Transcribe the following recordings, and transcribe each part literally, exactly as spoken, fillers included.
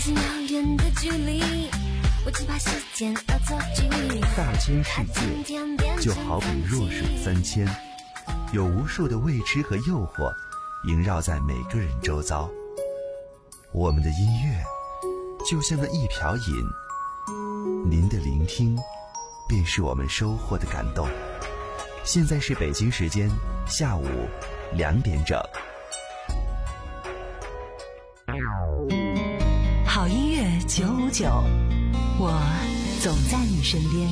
近遥远的距离，我只怕时间而错距。 大千世界就好比弱水三千，有无数的未知和诱惑萦绕在每个人周遭。我们的音乐就像那一瓢饮，您的聆听便是我们收获的感动。现在是北京时间下午两点整。 好音乐九五九，我总在你身边。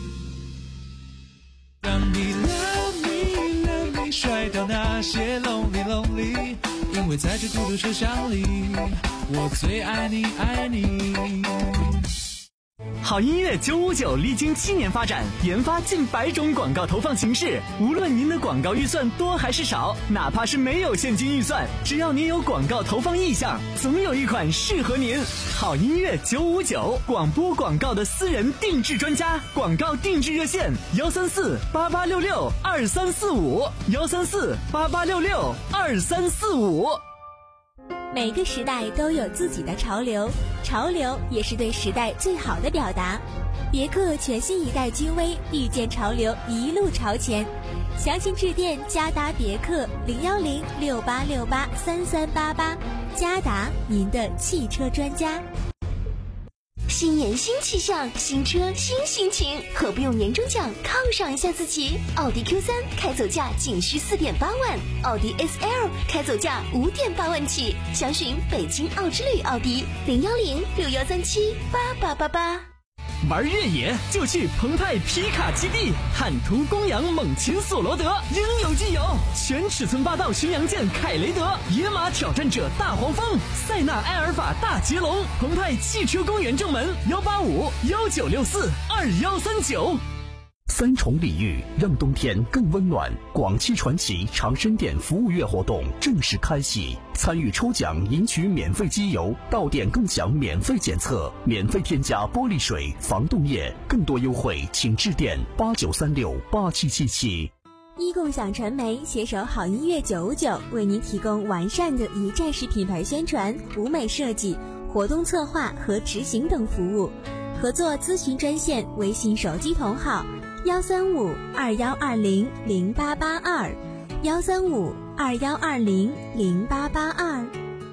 当你 love me love me 甩掉那些 lonely lonely， 因为在这孤独车厢里，我最爱你爱你。 好音乐九五九历经七年发展，研发近百种广告投放形式。无论您的广告预算多还是少，哪怕是没有现金预算，只要您有广告投放意向，总有一款适合您。好音乐九五九，广播广告的私人定制专家，广告定制热线：幺三四八八六六二三四五，幺三四八八六六二三四五。 每个时代都有自己的潮流，潮流也是对时代最好的表达。别克全新一代君威，遇见潮流，一路朝前。详情致电嘉达别克零幺零六八六八三三八八，嘉达，您的汽车专家。 新年新气象，新车新心情，何不用年终奖犒赏一下自己？奥迪 Q 三 开走价仅需四点八万，奥迪 S L 开走价五点八万起。详询北京奥之旅奥迪零幺零六幺三七八八八八。 玩越野就去澎湃皮卡基地，坦途公羊猛禽索罗德，应有尽有。全尺寸霸道巡洋舰凯雷德，野马挑战者大黄蜂，塞纳埃尔法大捷龙。澎湃汽车公园正门幺八五幺九六四二幺三九。 三重礼遇让冬天更温暖，广汽传祺长生店服务月活动正式开启，参与抽奖赢取免费机油，到店更享免费检测，免费添加玻璃水、防冻液，更多优惠请致电八九三六八七七七。 一共享传媒携手好音乐九五九，为您提供完善的一站式品牌宣传、舞美设计、活动策划和执行等服务。合作咨询专线：微信手机同号幺三五二幺二零零八八二，幺三五二幺二零零八八二。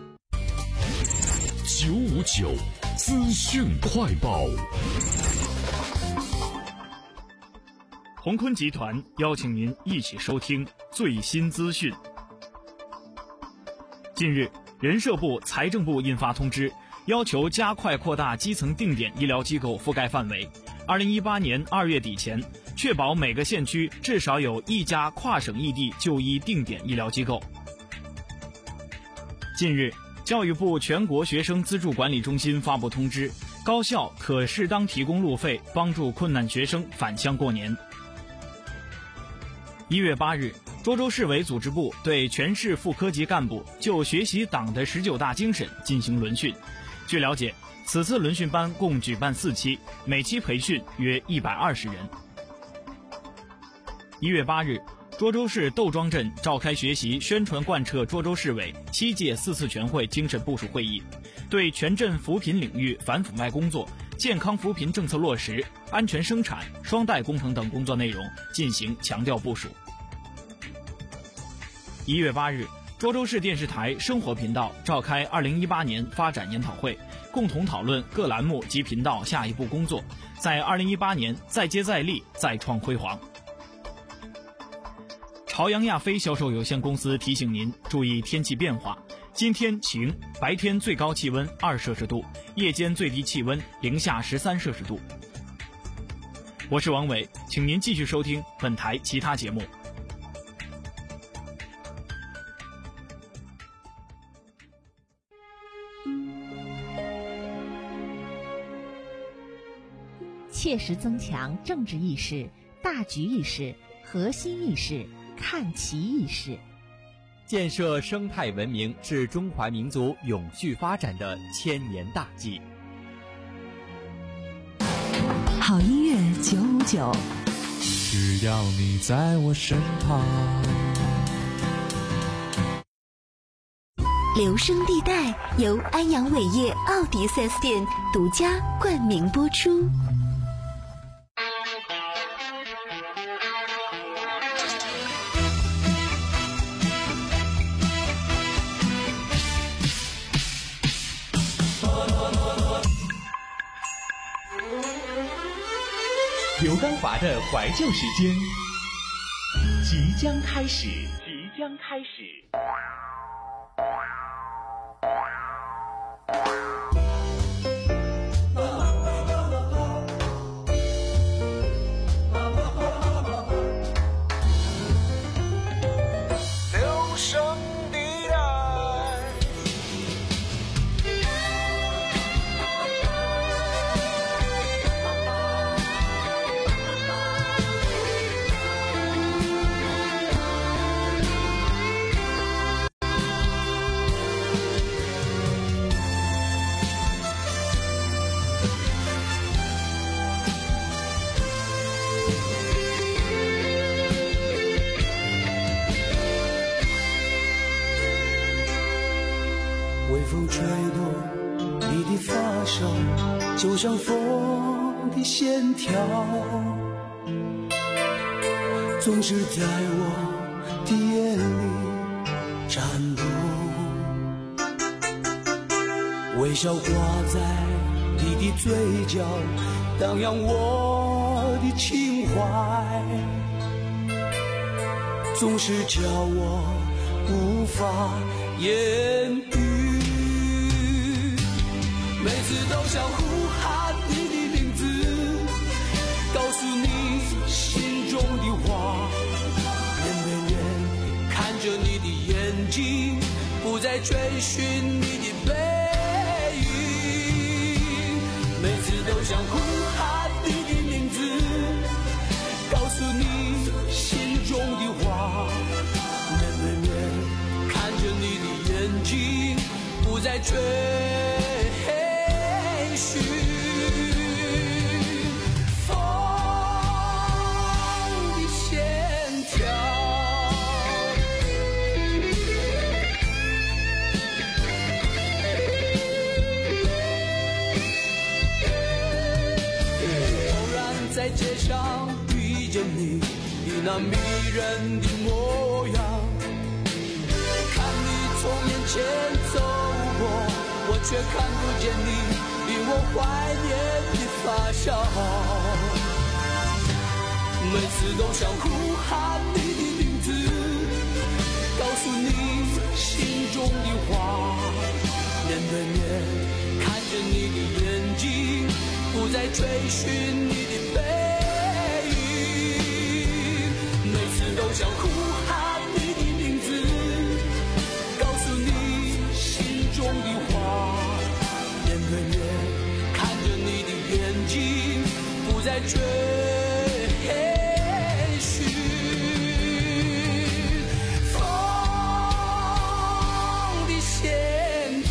九五九资讯快报。 鸿坤集团邀请您一起收听最新资讯。近日，人社部、财政部印发通知，要求加快扩大基层定点医疗机构覆盖范围。二零一八年二月底前，确保每个县区至少有一家跨省异地就医定点医疗机构。近日，教育部全国学生资助管理中心发布通知，高校可适当提供路费，帮助困难学生返乡过年。一月八日，涿州市委组织部对全市副科级干部就学习党的十九大精神进行轮训。据了解，此次轮训班共举办四期，每期培训约一百二十人。一月八日，涿州市窦庄镇召开学习宣传贯彻涿州市委七届四次全会精神部署会议，对全镇扶贫领域反腐败工作、健康扶贫政策落实、安全生产、双带工程等工作内容进行强调部署。一月八日，涿州市电视台生活频道召开二零一八年发展研讨会，共同讨论各栏目及频道下一步工作，在二零一八年再接再厉，再创辉煌。朝阳亚飞销售有限公司提醒您注意天气变化，今天晴，白天最高气温二摄氏度，夜间最低气温零下十三摄氏度。我是王伟，请您继续收听本台其他节目。 切实增强政治意识、大局意识、核心意识、看齐意识， 建设生态文明是中华民族永续发展的千年大计。 好音乐九五九， 只要你在我身旁。 留声地带由安阳伟业奥迪 四 S 店独家冠名播出。 刘刚华的怀旧时间即将开始，即将开始。 微风吹动你的发梢，就像风的线条，总是在我的眼里颤动。微笑挂在你的嘴角，荡漾我的情怀，总是叫我无法言语。每次都想呼喊你的名字，告诉你心中的话，面对面看着你的眼睛，不再追寻你的背影。每次都想呼喊你的名字，告诉你心中的话，面对面看着你的眼睛，不再追寻风的线条。偶然在街上遇见你，你那迷人的模样，看你从眼前走过，我却看不见你令我怀念的发梢。每次都想呼喊你的名字，告诉你心中的话，面对面看着你的眼睛，不再追寻你的背影。每次都想呼喊你的名字，告诉你心中的话，面对面看着你的眼睛，不再追寻风的线条。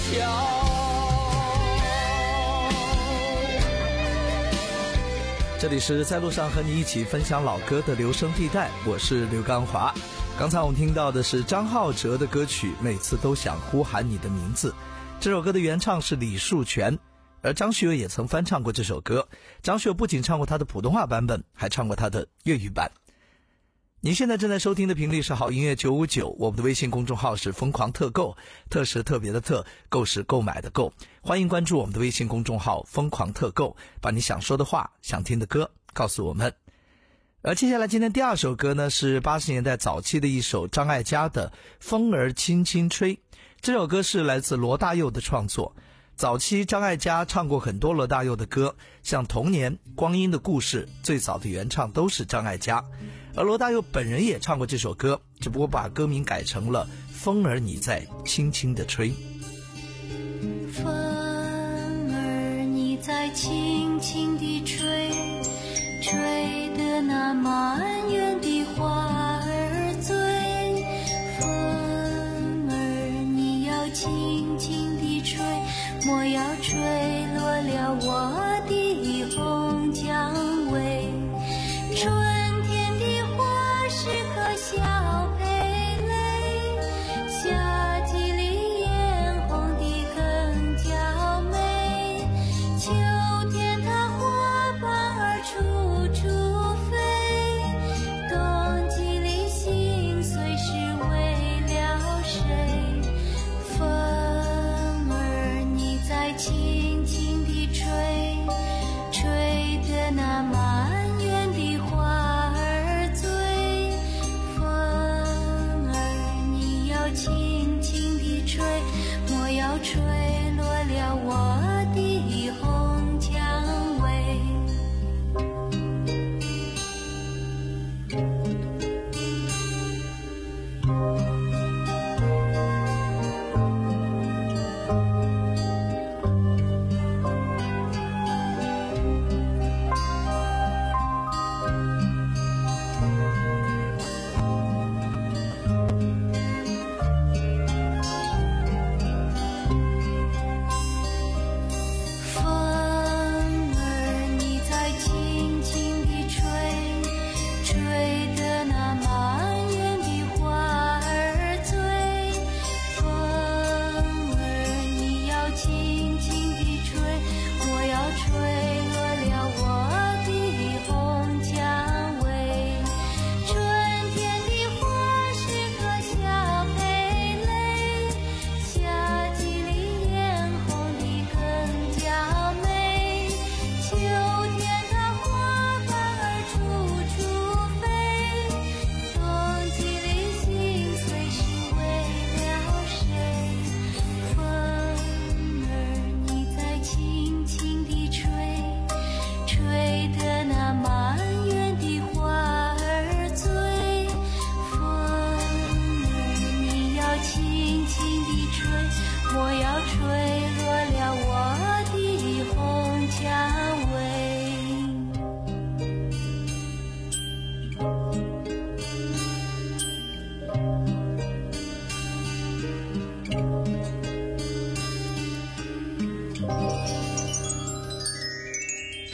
这里是在路上和你一起分享老歌的留声地带，我是刘刚华。刚才我们听到的是张浩哲的歌曲《每次都想呼喊你的名字》，这首歌的原唱是李树全，而张学友也曾翻唱过这首歌。张学友不仅唱过他的普通话版本，还唱过他的粤语版。您现在正在收听的频率是好音乐九五九，我们的微信公众号是疯狂特购，特是特别的特，购是购买的购。欢迎关注我们的微信公众号疯狂特购，把你想说的话、想听的歌告诉我们。而接下来今天第二首歌呢，是八十年代早期的一首张艾嘉的《风儿轻轻吹》。这首歌是来自罗大佑的创作。早期张艾嘉唱过很多罗大佑的歌，像《童年》《光阴的故事》，最早的原唱都是张艾嘉。而罗大佑本人也唱过这首歌，只不过把歌名改成了《风儿你在轻轻地吹》。 风儿你在轻轻地吹，吹得那满园的花儿醉。风儿你要轻轻地吹，莫要吹落了我的红蔷薇。春天的花是棵小蓓蕾，夏季里燕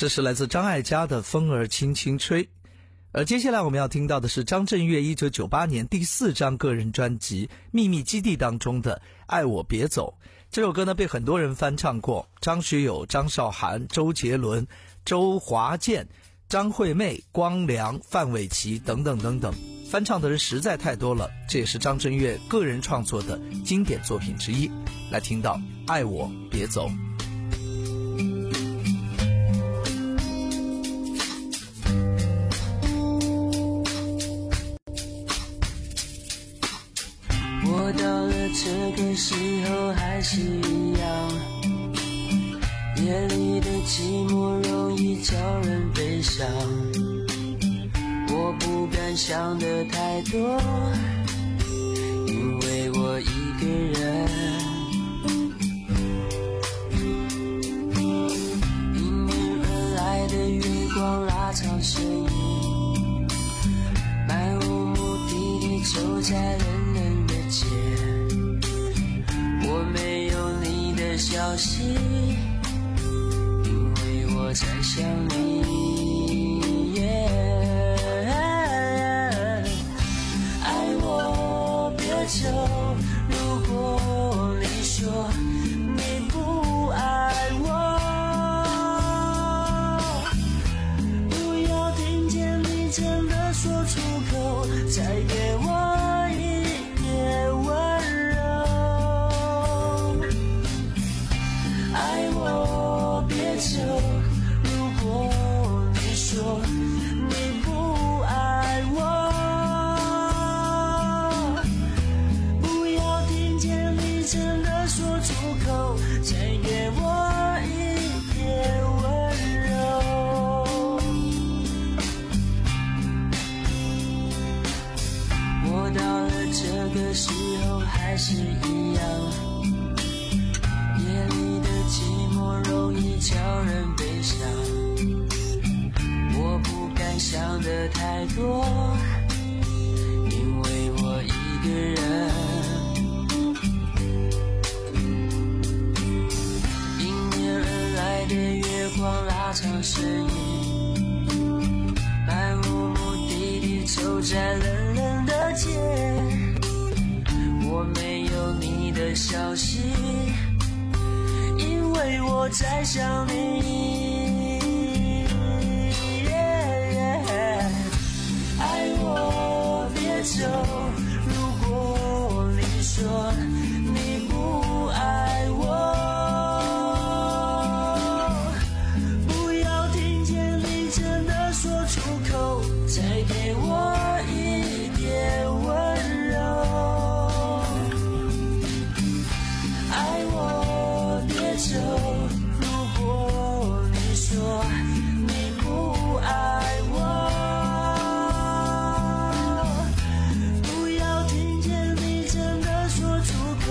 这是来自张艾嘉的《风儿轻轻吹》。而接下来我们要听到的是张震岳一九九八年第四张个人专辑《秘密基地》当中的《爱我别走》。这首歌呢被很多人翻唱过，张学友、张韶涵、周杰伦、周华健、张惠妹、光良、范玮琪等等等等，翻唱的人实在太多了，这也是张震岳个人创作的经典作品之一。来听到《爱我别走》。 我到了这个时候还是一样，夜里的寂寞容易叫人悲伤，我不敢想的太多，因为我一个人。迎面而来的月光拉长身影，漫无目的地走在人人的街，我没有你的消息，因为我在想你。爱我别走，如果你说你不爱我，不要听见你真的说出口，再给我一点温柔。爱我别走，如果你说你不爱我，不要听见你真的说出口，再给我一点温柔。我到了这个时候还是一样，夜里的寂寞容易叫人悲伤，我不敢想的太多，因为我一个人。迎面而来的月光拉长身影，漫无目的地走在冷冷的街，我没有你的消息，因为我在想你。爱我别走，如果你说你不爱我，不要听见你真的说出口，再给我一点温柔。爱我别走，如果你说你不爱我，不要听见你真的说出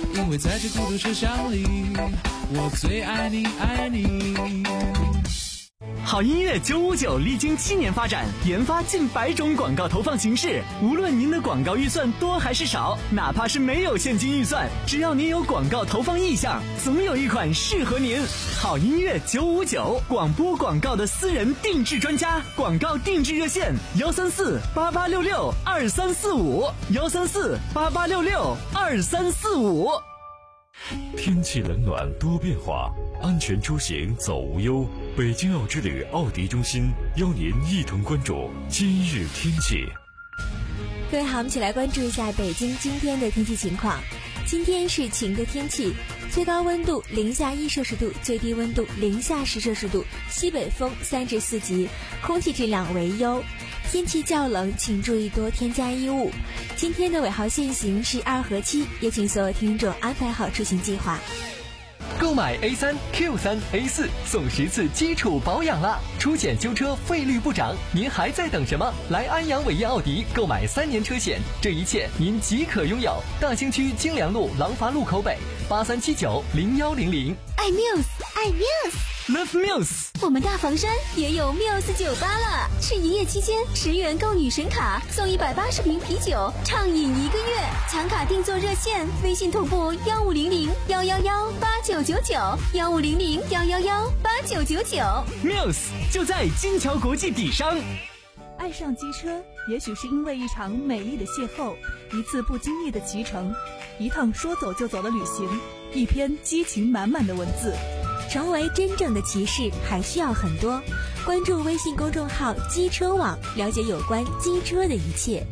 因为在这孤独车厢里，我最爱你爱你。 好音乐九五九历经七年发展，研发近百种广告投放形式。无论您的广告预算多还是少，哪怕是没有现金预算，只要您有广告投放意向，总有一款适合您。好音乐九五九，广播广告的私人定制专家，广告定制热线：幺三四八八六六二三四五，幺三四八八六六二三四五。 天气冷暖多变化，安全出行走无忧。北京奥之旅奥迪中心邀您一同关注今日天气。 各位好，我们一起来关注一下北京今天的天气情况。今天是晴的天气，最高温度零下一摄氏度，最低温度零下十摄氏度，西北风三至四级，空气质量为优。天气较冷，请注意多添加衣物。今天的尾号限行是二和七，也请所有听众安排好出行计划。 购买 A 三 Q 三 A 四送十次基础保养啦！出险修车费率不涨，您还在等什么？来安阳伟业奥迪购买三年车险，这一切您即可拥有。大兴区京良路廊坊路口北八三七九零幺零零。 爱 Muse， 爱 Muse，Love Muse。 我们大房山也有 Muse 酒吧了，是营业期间十元购女神卡送一百八十瓶啤酒，畅饮一个月。抢卡订座热线：微信同步幺五零零幺幺幺八九九九，幺五零零幺幺幺八九九九。 Muse 就在金桥国际底商。 爱上机车，也许是因为一场美丽的邂逅，一次不经意的骑乘，一趟说走就走的旅行，一篇激情满满的文字。 成为真正的骑士还需要很多，关注微信公众号机车网，了解有关机车的一切。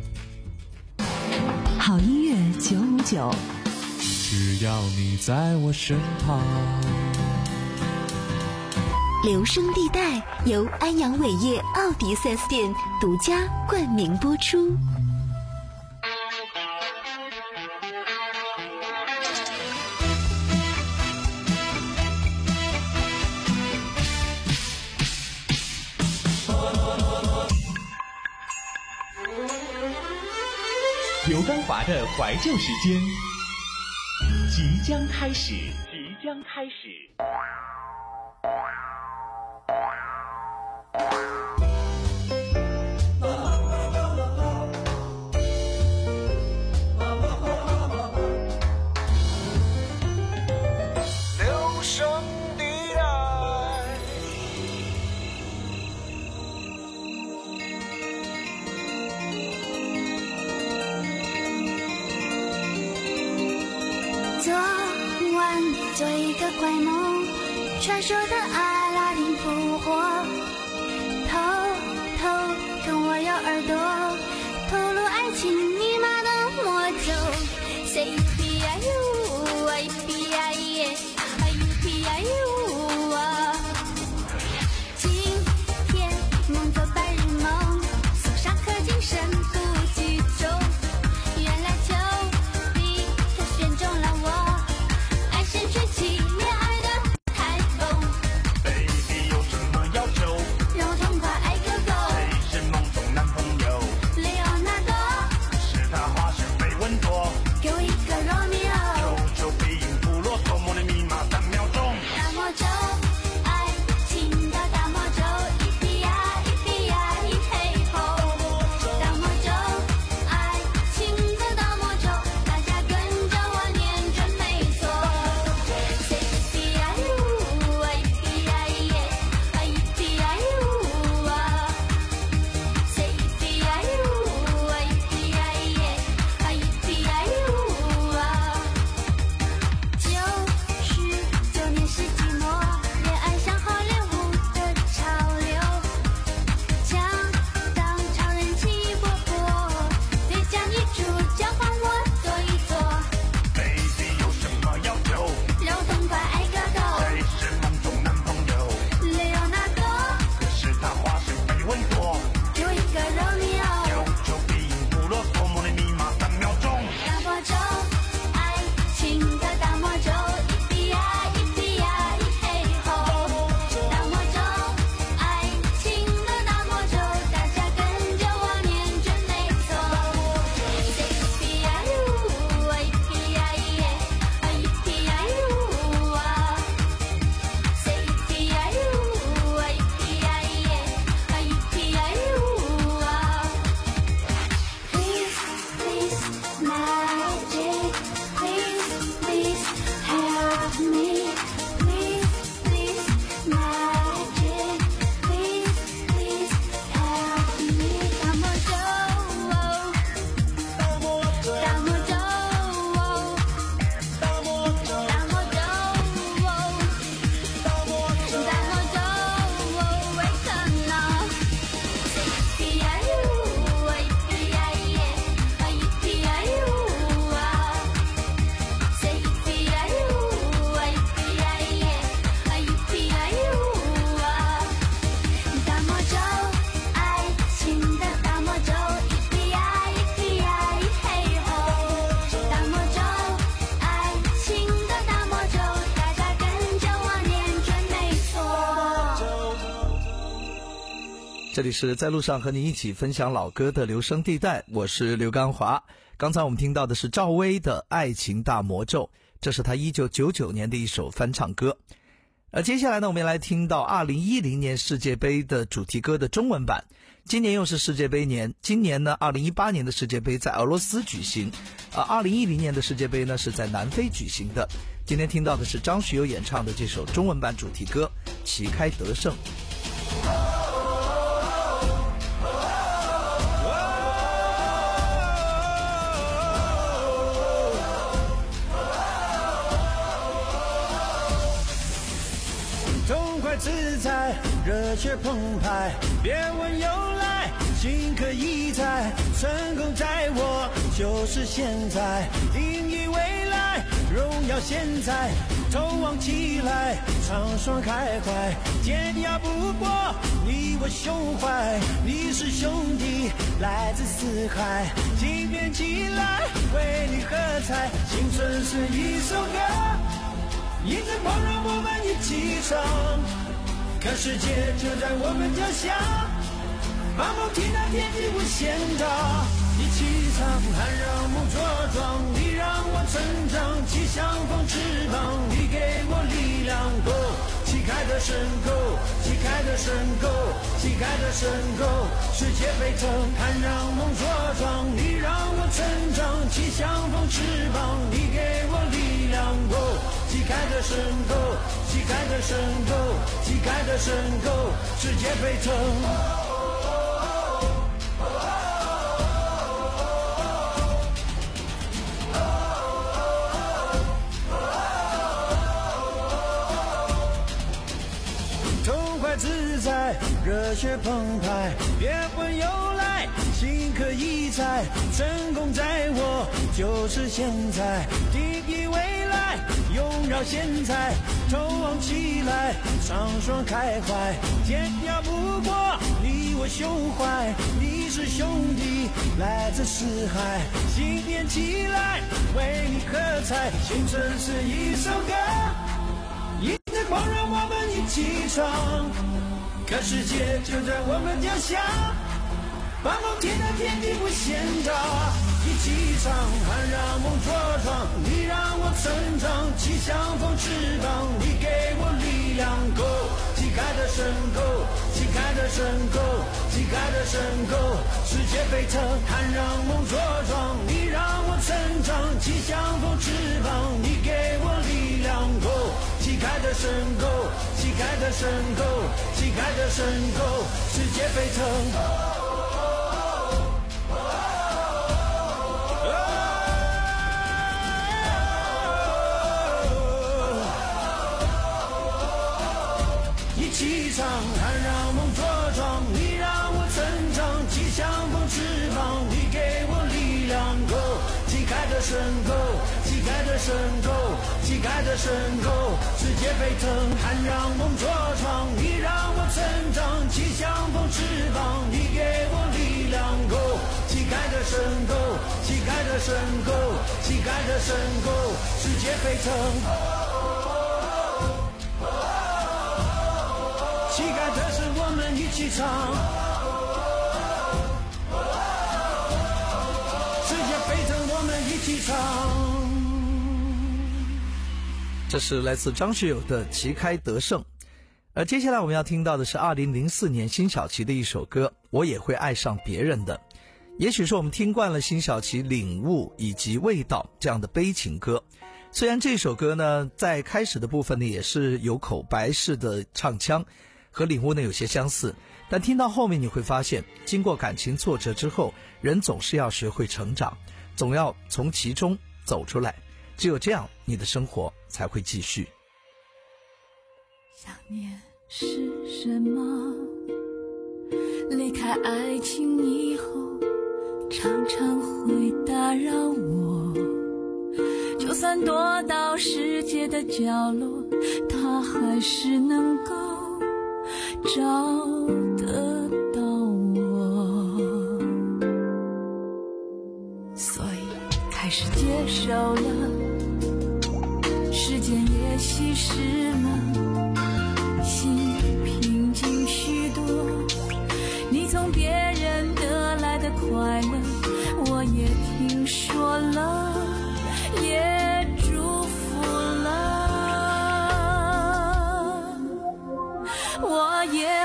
好音乐九五九， 只要你在我身旁。 留声地带由安阳伟业奥迪 四 S 店独家冠名播出。 刘刚华的怀旧时间即将开始，即将开始。 留声地带。 昨晚做一个怪梦，传说的阿拉丁复活，偷偷跟我咬耳朵，透露爱情密码的魔咒。Say you P I U I P I E I U P I U 啊，今天梦做白日梦，锁上刻进深度剧中，原来就你他选中了我，爱神吹起恋爱的台风。 Baby 有什么要求？ 这里是在路上和你一起分享老歌的留声地带，我是刘刚华。刚才我们听到的是赵薇的《爱情大魔咒》，这是她一九九九年的一首翻唱歌。而接下来呢，我们来听到二零一零年世界杯的主题歌的中文版。今年又是世界杯年，今年呢二零一八年的世界杯在俄罗斯举行，而二零一零年的世界杯呢是在南非举行的。今天听到的是张学友演唱的这首中文版主题歌《旗开得胜》。 痛快自在，热血澎湃，别问由来，心可以在，成功在我，就是现在，定义未来，荣耀现在，头望起来，畅爽开怀，天涯不过你我胸怀，你是兄弟，来自四海，今天起来，为你喝彩，青春是一首歌，迎着风让我们一起唱，看世界就在我们脚下，把梦听到天际无限大，一起唱，喊让梦茁壮，你让我成长，气象风翅膀，你给我力量 ，Go， 旗开得胜 ，Go， 旗开得胜 ，Go， 旗开得胜 ，Go， 世界沸腾，喊让梦茁壮，你让我成长，气象风翅膀，你给我力量 ，Go。旗开得胜 Go， 旗开得胜 Go， 旗开得胜 Go， 世界沸腾。痛快自在，热血澎湃，别问由来，心可以在，成功在我，就是现在，定义未来，荣耀现在，头望起来，畅爽开怀，天涯不过你我胸怀，你是兄弟，来自四海，新年起来，为你喝彩，青春是一首歌，迎着光让我们一起唱，看世界就在我们脚下，把梦听到天地无限大，一起唱，喊让梦茁壮，你让我成长，气象风翅膀，你给我力量 ，Go， 旗开得胜 Go， 旗开得胜 Go， 旗开得胜 Go， 世界沸腾，喊让梦茁壮，你让我成长，气象风翅膀，你给我力量 ，Go， 旗开得胜 Go， 旗开得胜 Go， 旗开得胜 Go， 世界沸腾。气场，喊让梦茁壮，你让我成长，气象风翅膀，你给我力量 ，Go， 旗开得胜 Go， 旗开得胜 Go， 旗开得胜 Go， 世界沸腾，喊让梦茁壮，你让我成长，气象风翅膀，你给我力量 ，Go， 旗开得胜 Go， 旗开得胜 Go， 旗开得胜 Go， 世界沸腾。旗开得胜，我们一起唱，世界沸腾，我们一起唱。 这是来自张学友的《旗开得胜》。而接下来我们要听到的是二零零四年辛晓琪的一首歌《我也会爱上别人的》。也许是我们听惯了辛晓琪《领悟》以及《味道》这样的悲情歌，虽然这首歌呢在开始的部分呢也是有口白式的唱腔，和领悟呢有些相似，但听到后面你会发现，经过感情挫折之后，人总是要学会成长，总要从其中走出来，只有这样你的生活才会继续。 想念是什么？离开爱情以后，常常会打扰我，就算躲到世界的角落，它还是能够找得到我，所以开始接受了，时间也稀释了，心平静许多，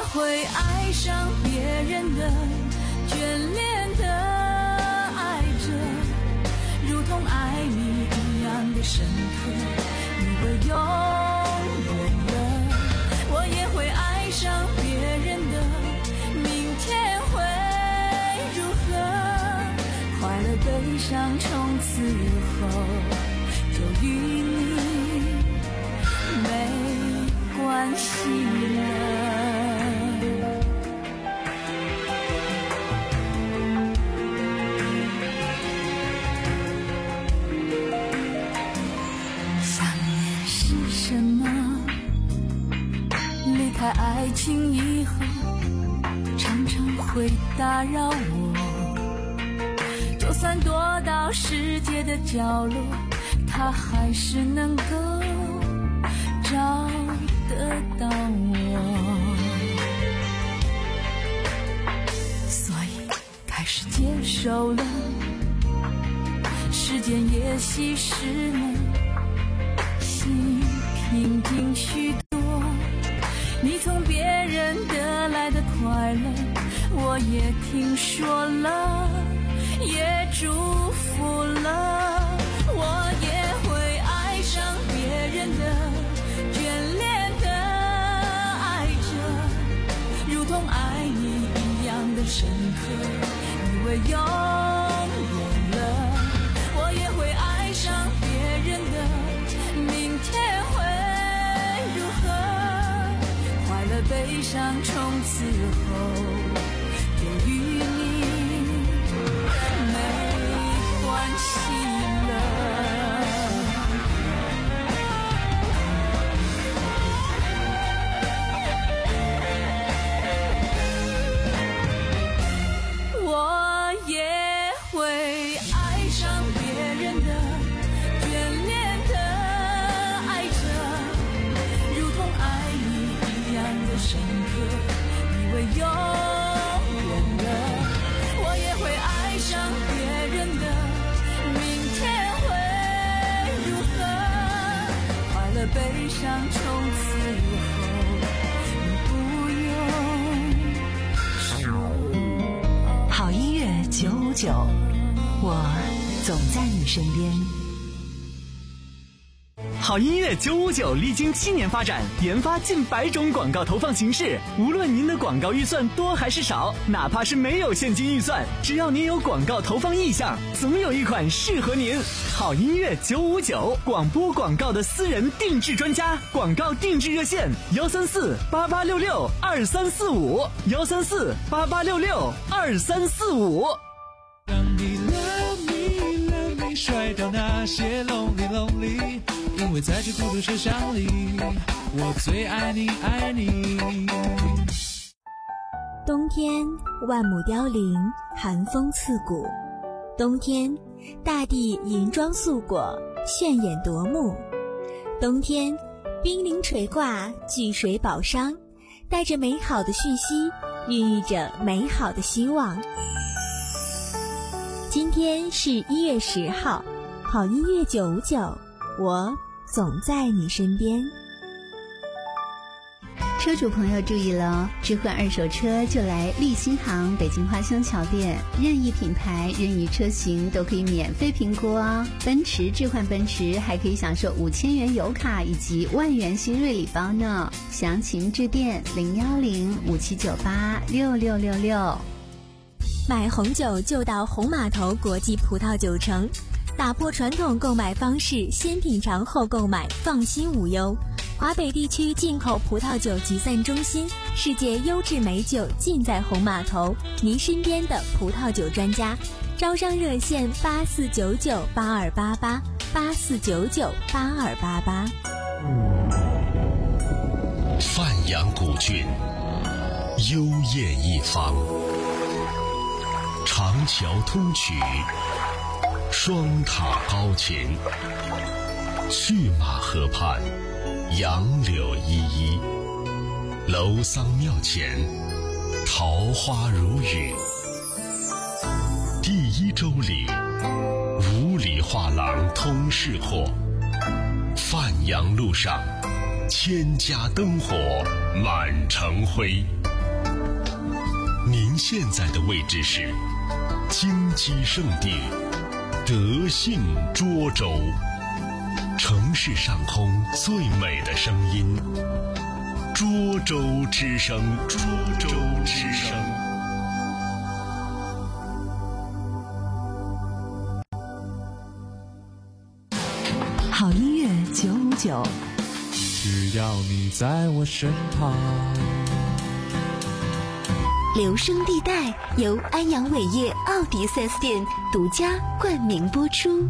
会爱上别人的，眷恋的爱着，如同爱你一样的深刻，以为永远了。我也会爱上别人的，明天会如何？快乐悲伤从此后就与你没关系了。想念是什么？离开爱情以后，常常会打扰我。就算躲到世界的角落，它还是能够找得到我。所以开始接受了，时间也稀释了，心平静许多。你从别人得来的快乐，我也听说了，也祝福了。我也会爱上别人的，眷恋的爱着，如同爱你一样的深刻，以为永远了。我也会爱上别人的，明天会如何？快乐悲伤从此后就与你没关系了。我也会爱上别人的，眷恋的爱着，如同爱你一样的深刻，以为永远了。我也会爱上别人的，明天会如何？快乐悲伤从此后你不用。 好音乐九五九，我总在你身边。 好音乐九五九历经七年发展，研发近百种广告投放形式。无论您的广告预算多还是少，哪怕是没有现金预算，只要您有广告投放意向，总有一款适合您。好音乐九五九，广播广告的私人定制专家，广告定制热线：幺三四八八六六二三四五，幺三四八八六六二三四五。 让你 love me love me 甩掉那些 lonely lonely， 因为在这孤独车厢里，我最爱你爱你。 冬天万亩凋零，寒风刺骨。冬天大地银装素裹，炫眼夺目。冬天冰凌垂挂，巨水宝商，带着美好的讯息，孕育着美好的希望。今天是一月十号，好音乐九五九，我总在你身边。 车主朋友注意了，置换二手车就来立新行北京花乡桥店，任意品牌任意车型都可以免费评估哦。奔驰置换奔驰还可以享受五千元油卡以及万元新锐礼包呢，详情致电零幺零五七九八六六六六。 买红酒就到红码头国际葡萄酒城，打破传统购买方式，先品尝后购买，放心无忧。华北地区进口葡萄酒集散中心，世界优质美酒尽在红码头，您身边的葡萄酒专家。招商热线八四九九八二八八八四九九八二八八。 范阳古郡，幽艳一方，长桥通衢，双塔高擎，去马河畔，杨柳依依，楼桑庙前，桃花如雨。第一周里，五里画廊通市货，范阳路上，千家灯火满城辉。 您现在的位置是金鸡圣地德信涿州，城市上空最美的声音，涿州之声，涿州之声。 好音乐九五九， 只要你在我身旁。 留声地带由安阳伟业奥迪 四 S 店独家冠名播出。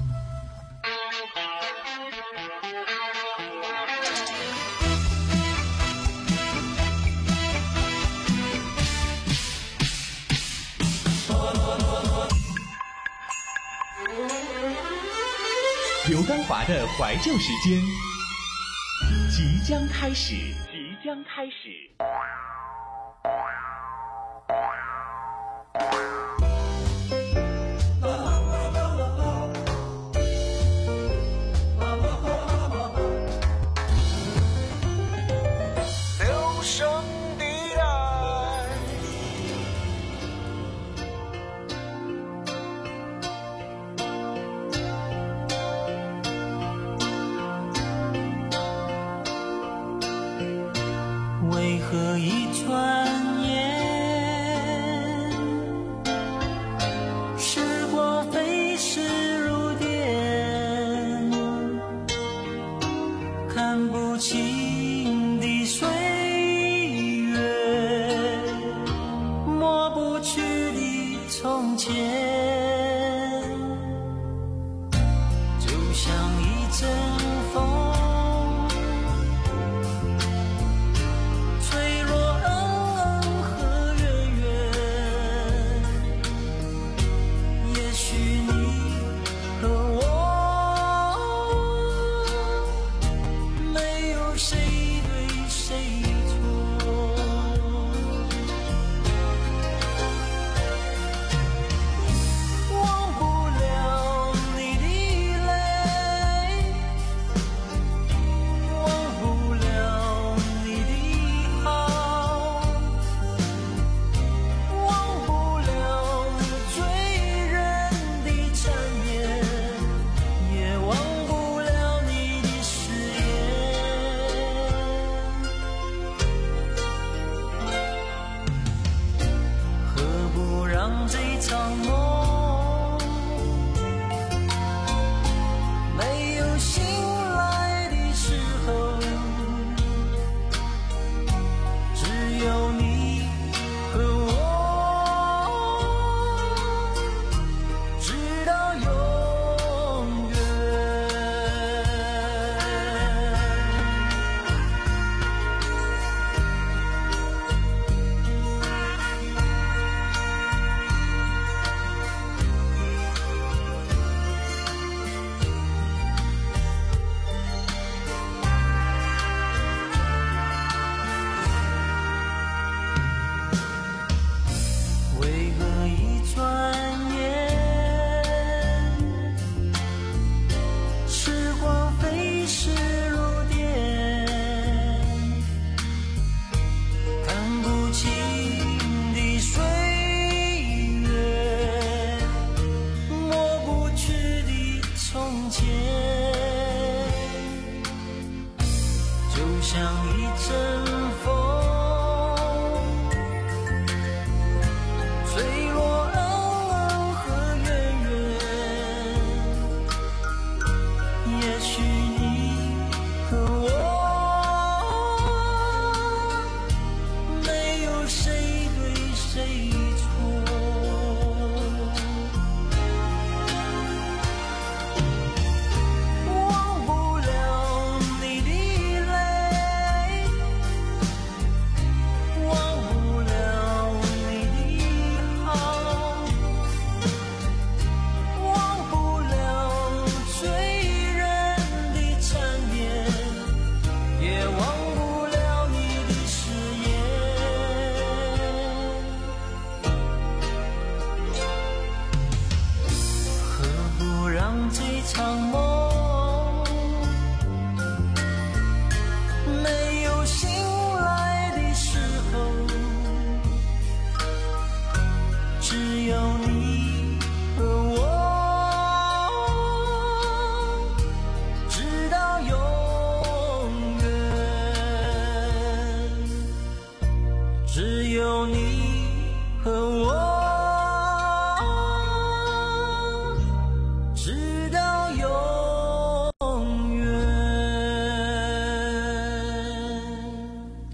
刘刚华的怀旧时间即将开始，即将开始。 留声地带，为何一转眼，时光飞逝如电，看不清的岁月，抹不去的从前，就像一阵风。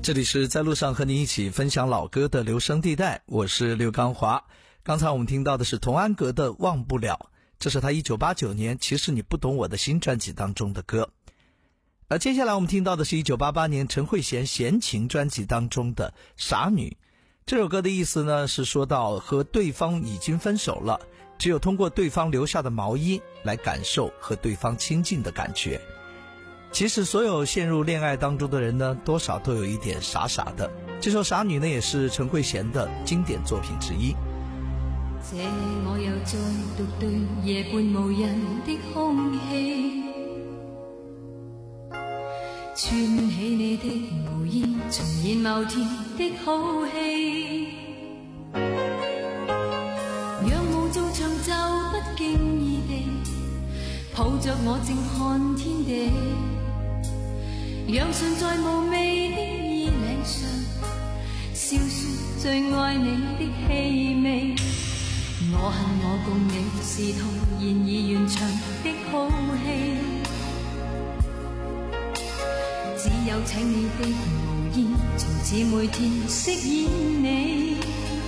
这里是在路上和你一起分享老歌的留声地带，我是刘刚华。刚才我们听到的是童安格的《忘不了》，这是他一九八九年其实你不懂我的心专辑当中的歌。而接下来我们听到的是一九八八年陈慧娴闲情专辑当中的《傻女》。这首歌的意思呢，是说到和对方已经分手了，只有通过对方留下的毛衣来感受和对方亲近的感觉。其实所有陷入恋爱当中的人呢，多少都有一点傻傻的。这首《傻女》呢，也是陈慧娴的经典作品之一。 这我又再獨對夜半無人的空氣，穿起你的毛衣，重現某天的好戲。仰慕做長就不經意地抱着我靜看天地，讓唇在無味的衣領上笑說最愛你的氣味。我恨我共你是套現已完場的好戲，只有請你的毛衣從此每天飾演你，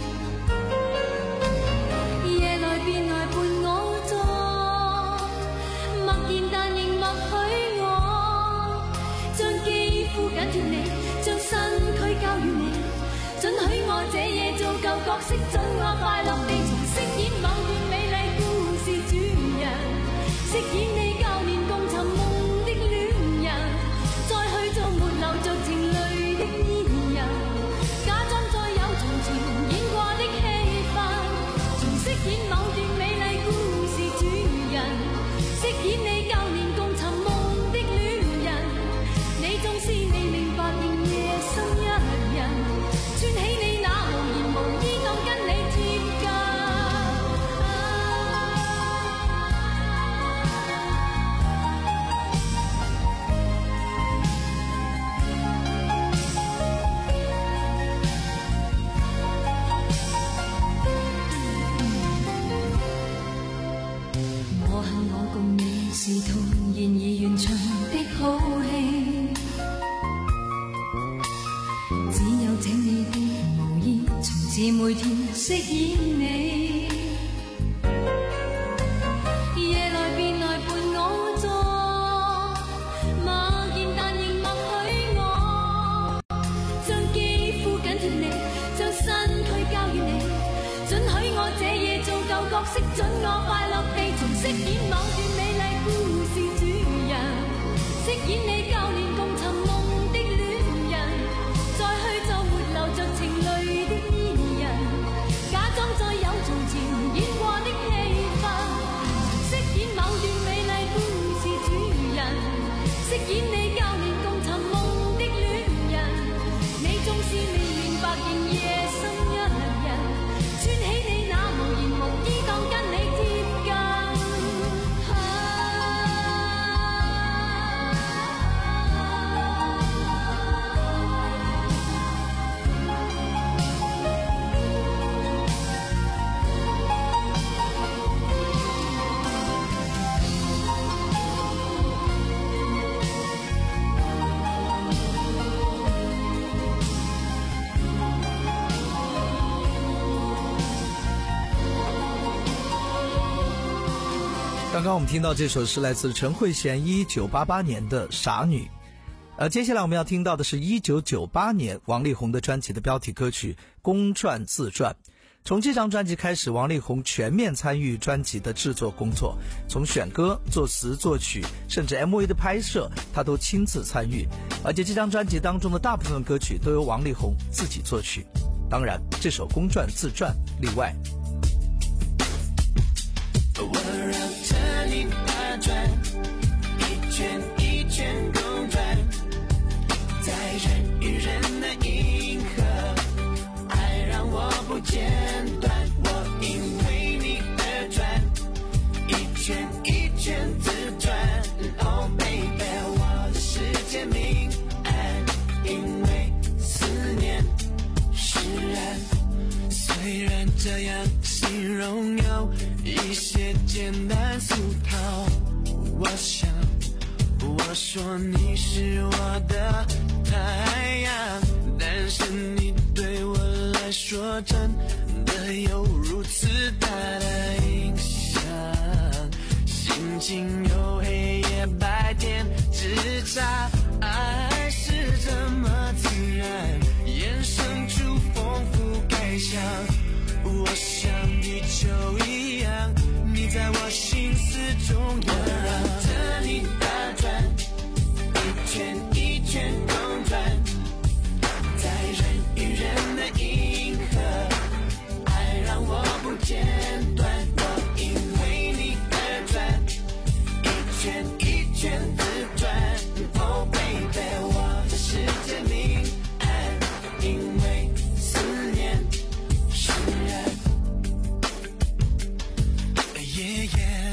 夜來便來伴我坐，默然但仍默許我，將肌膚緊貼你，將身軀交予你，准許我這夜做舊角色，准我快樂地重飾演某段美麗故事主人，飾演你舊年共尋夢的戀人，再去做沒流着情淚的伊人，假裝再有從前演過的戲份，重飾演某段美麗故事主人，飾演你舊年共尋夢的戀人，你縱是未明白仍夜深一人，穿起你那無言無依當跟你貼近，我恨我共你是套現已完場的好戲，只有請你的毛衣從此每天飾演你，夜來便來伴我坐，默然但仍默許我，將肌膚緊貼你，將身軀交予你，准許我這夜做舊角色，准我快樂地重飾演某段美麗故事主人，飾演你舊年共尋夢的戀人，再去做沒流着情淚的伊人，假裝再有從前演過的戲份，飾演某段美麗故事主人，飾演你舊年共尋夢的戀人，你縱是未明白仍夜深一人，穿起你那無言無依當跟你貼近。 刚刚我们听到这首是来自陈慧娴一九八八年的《傻女》，而接下来我们要听到的是一九九八年王力宏的专辑的标题歌曲《公传自传》。从这张专辑开始，王力宏全面参与专辑的制作工作，从选歌、作词、作曲，甚至 M V 的拍摄，他都亲自参与。而且这张专辑当中的大部分歌曲都由王力宏自己作曲，当然这首《公传自传》例外。 我让着你打转，一圈一圈公转，在人与人的银河，爱让我不间断，我因为你而转，一圈一圈自转。Oh baby， 我的世界明暗，因为思念释然。虽然这样形容有一些简单俗套，我想我说你是我的太阳， 但是你对我来说真的有如此大的影响，心情有黑夜白天之差，爱是这么自然，衍生出丰富感想。我像地球一样，你在我心思中央，绕着你打转，一圈一圈公转，在人与人的银河，爱让我不间断。我因为你而转，一圈一圈自转。Oh baby， 我的世界明暗，因为思念释然。Yeah yeah，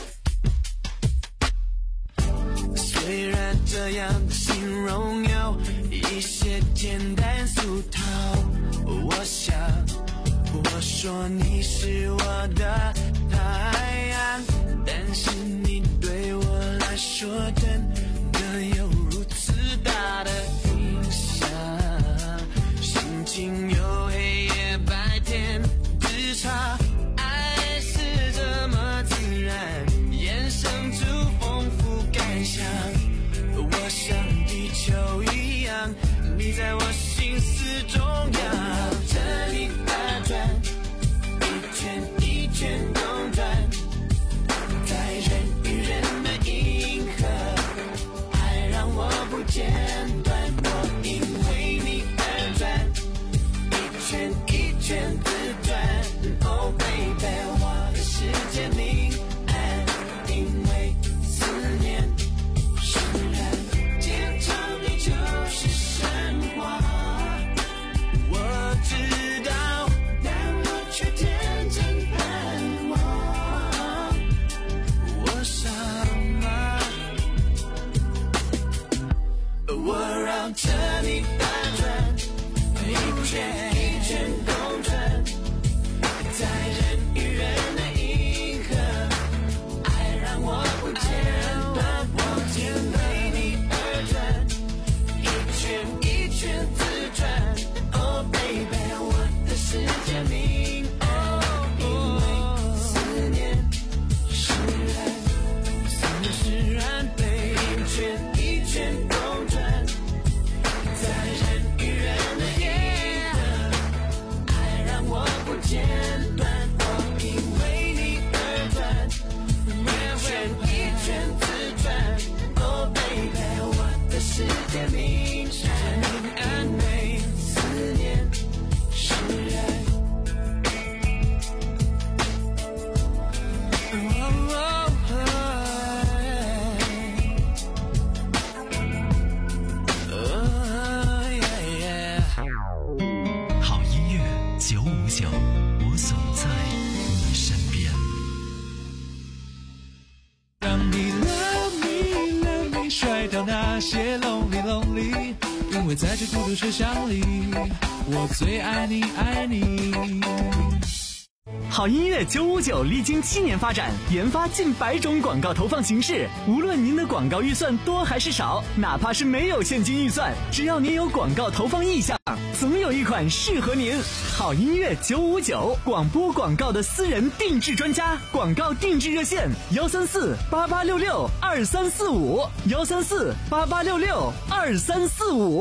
虽然这样的形容有一些简单俗套，我想我说你是我的太阳，但是你对我来说真的有如此大的影响，心情有黑夜白天之差，爱是这么自然，衍生出丰富感想。我像地球一样，你在我心思中央，绕着你打转，一圈一圈公转，在人与人的银河，爱让我不间断。我因为你而转，一圈一圈自转。Oh baby， 我的世界明暗，因为思念释然。坚强你就是神话，我知道，但我却天真盼望。我傻吗？我绕着你打转，一圈一圈公转，在人与人的银河，爱让我不间断。我因为你而转，一圈一圈自转。Oh baby， 我的世界明暗，因为思念释然，思念释然被一圈一圈公转，在人与人的银河，爱让我不间断。我因为你而转，一圈一圈自转。Oh baby， 我的世界明暗，明暗被思念释然。 好音乐九五九，我总在你身边。 让你 love me love me 甩掉那些 lonely lonely， 因为在这孤独车厢里，我最爱你爱你。 好音乐九五九历经七年发展，研发近百种广告投放形式。无论您的广告预算多还是少，哪怕是没有现金预算，只要您有广告投放意向，总有一款适合您。好音乐九五九，广播广告的私人定制专家，广告定制热线：幺三四八八六六二三四五，幺三四八八六六二三四五。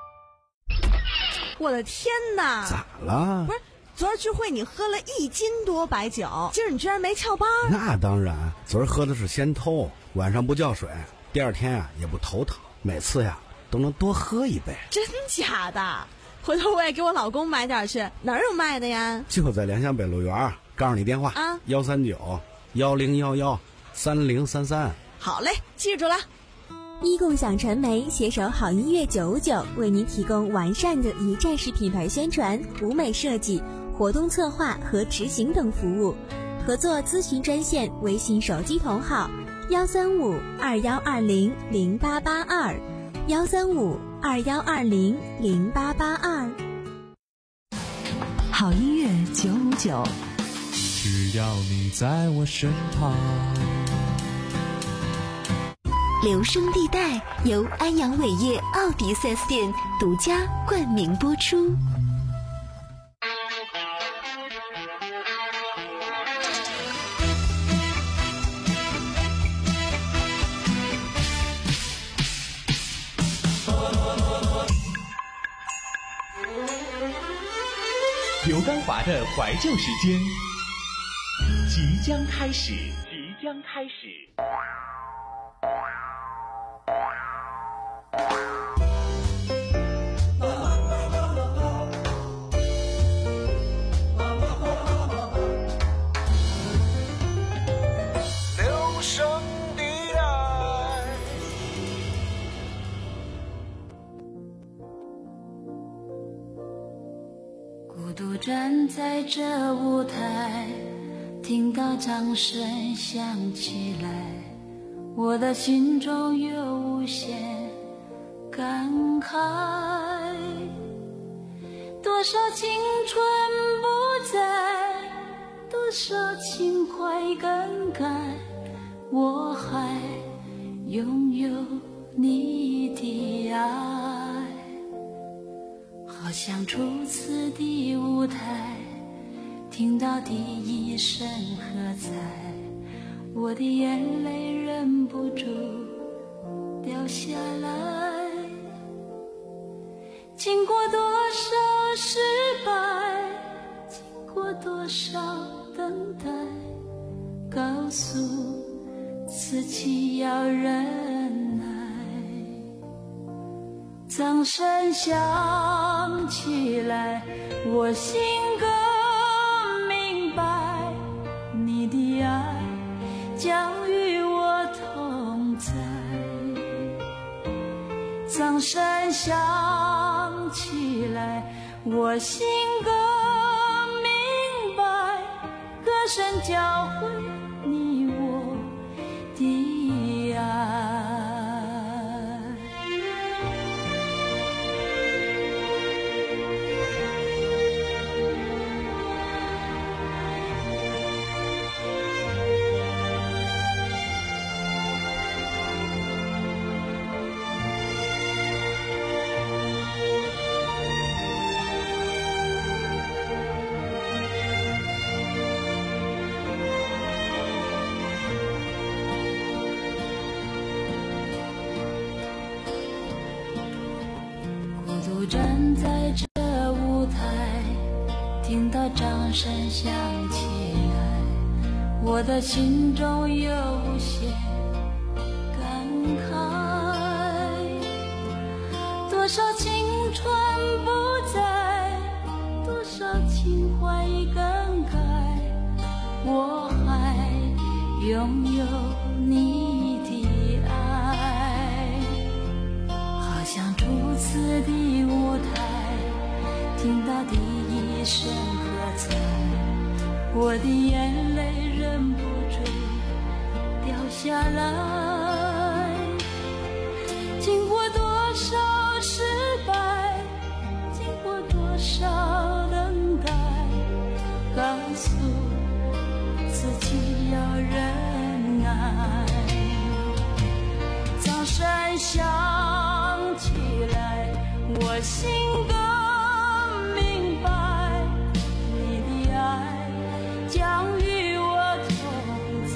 我的天哪！ 咋了？ 不是。昨儿聚会你喝了一斤多白酒，今儿你居然没翘班？ 那当然，昨儿喝的是仙偷，晚上不叫水，第二天啊也不头疼，每次呀都能多喝一杯。 真假的？回头我也给我老公买点去，哪儿有卖的呀？ 就在良乡北路园，告诉你电话啊， 幺三九幺零幺幺三零三三。 好嘞，记住了。 一共享传媒携手好音乐九五九，为您提供完善的一站式品牌宣传、舞美设计、活动策划和执行等服务。合作咨询专线：微信手机同号幺三五二幺二零零八八二，幺三五二幺二零零八八二。 好音乐九五九， 只要你在我身旁。 留声地带由安阳伟业奥迪 四 S 店独家冠名播出。 刘刚华的怀旧时间即将开始，即将开始。 留声地带。 孤独站在这舞台，听到掌声响起来，我的心中有无限感慨。多少青春不在，多少情怀更改，我还拥有你的爱。好像初次的舞台，听到第一声喝彩，我的眼泪忍不住掉下来。经过多少失败，经过多少等待，告诉自己要忍耐。掌声响起来，我心更明白，你的爱将与我同在。掌声响起来，我心更明白，歌声教会你我的爱。站在这舞台，听到掌声响起来，我的心中有无限感慨。多少青春不在，多少情怀更改，我还拥有你的爱。好像初次的舞台，听到第一声喝彩，我的眼泪忍不住掉下来。经过多少失败，经过多少等待，告诉自己要忍耐。掌声响起来，我心更明白，你的爱将与我同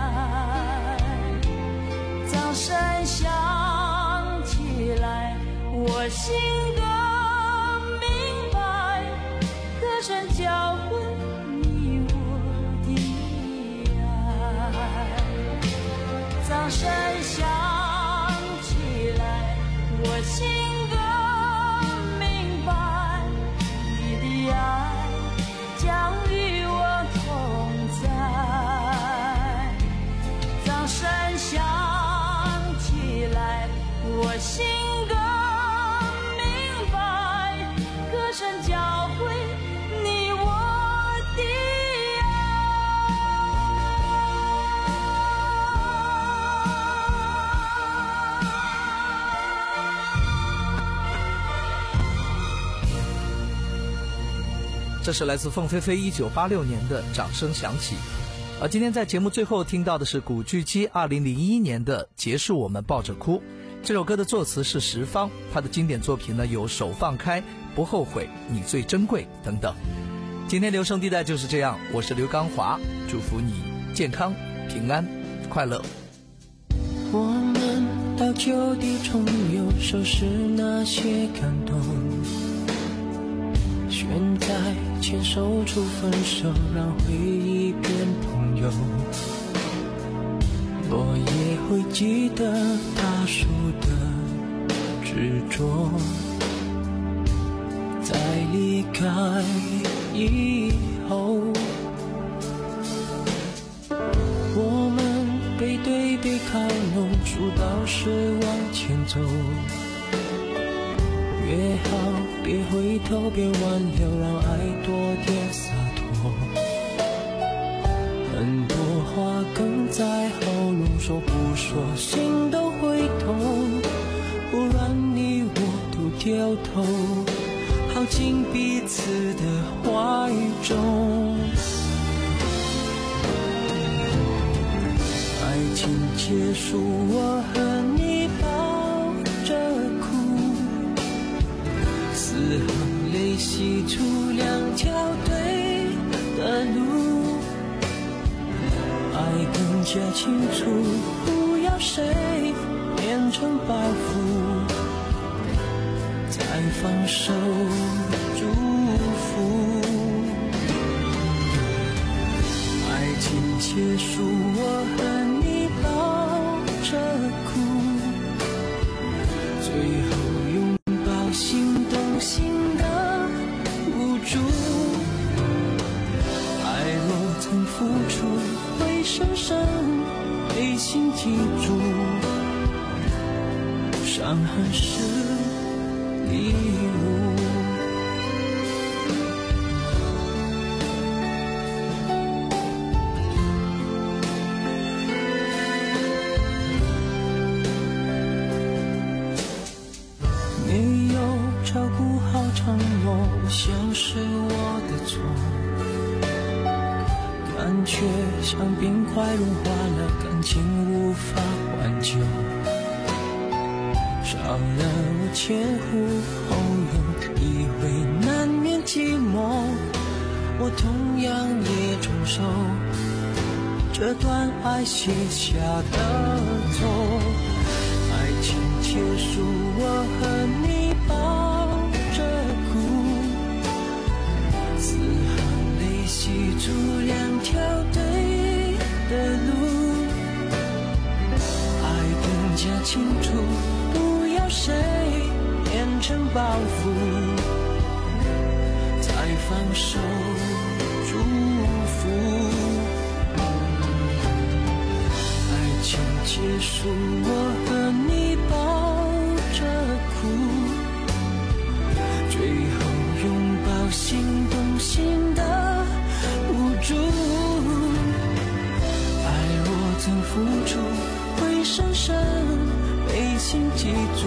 在。掌声响起来，我心更明白，歌声教会你我的爱。掌声响起来，我心更明白，你的爱将与我同在。掌声响起来，我心更明白，歌声教会你我的这是来自凤飞飞一九八六年的《掌声响起》。 而今天在节目最后听到的是古巨基二零零一年的《结束我们抱着哭》，这首歌的作词是石方，他的经典作品呢有《手放开》、《不后悔》、《你最珍贵》等等。今天留声地带就是这样，我是刘刚华，祝福你健康、平安、快乐。 我们到旧地重游，收拾那些感动，选在牵手处分手，让回忆变朋友。我也会记得他说的执着，在离开以后，我们背对背靠拢，数到十往前走。约好别回头别挽留，让爱多点洒脱。很多话哽在喉咙，说不说心都会痛。不然你我都掉头，耗进彼此的怀中。爱情结束，我和你抱着哭，四行泪洗出两条对的路。爱更加清楚，不要谁变成包袱，再放手祝福。爱情结束，我和你抱着哭，最后拥抱心动心的无助。爱若曾付出，会深深被心记住，伤痕是礼物。没有照顾好承诺，我想是我的错，感觉像冰块融化了，感情无法挽救，少了我前呼后拥，以为难免寂寞，我同样也承受这段爱写下的错。爱情结束，我和你抱着哭，四行泪洗出两条对的路。爱更加清楚，不要谁变成包袱，再放手祝福。爱情结束，我和你抱着哭，最后拥抱心动心的无助。爱若曾付出，会深深被心记住，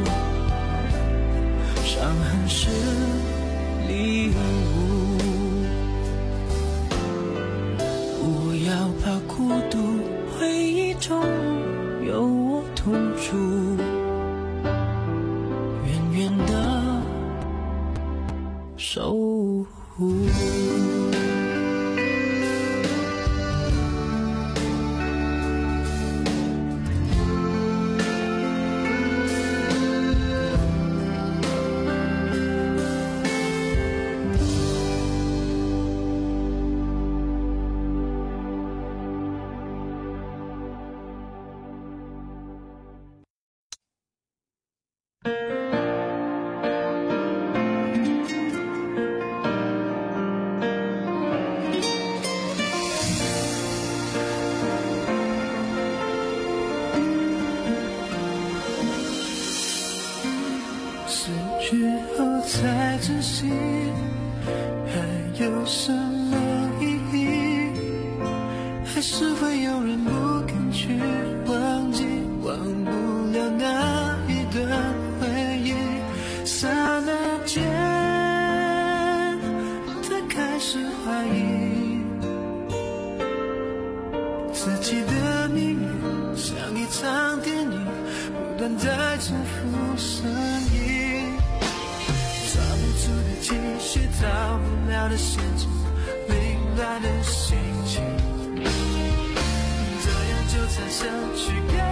伤痕是礼物。不要怕孤独，回忆中有我同住，远远的守护。 才珍惜，还有什么意义？还是会有人不肯去忘记，忘不了那一段回忆。刹那间，他开始怀疑， 声音，抓不住的情绪，逃不了的陷阱，凌乱的心情，这样就产生去改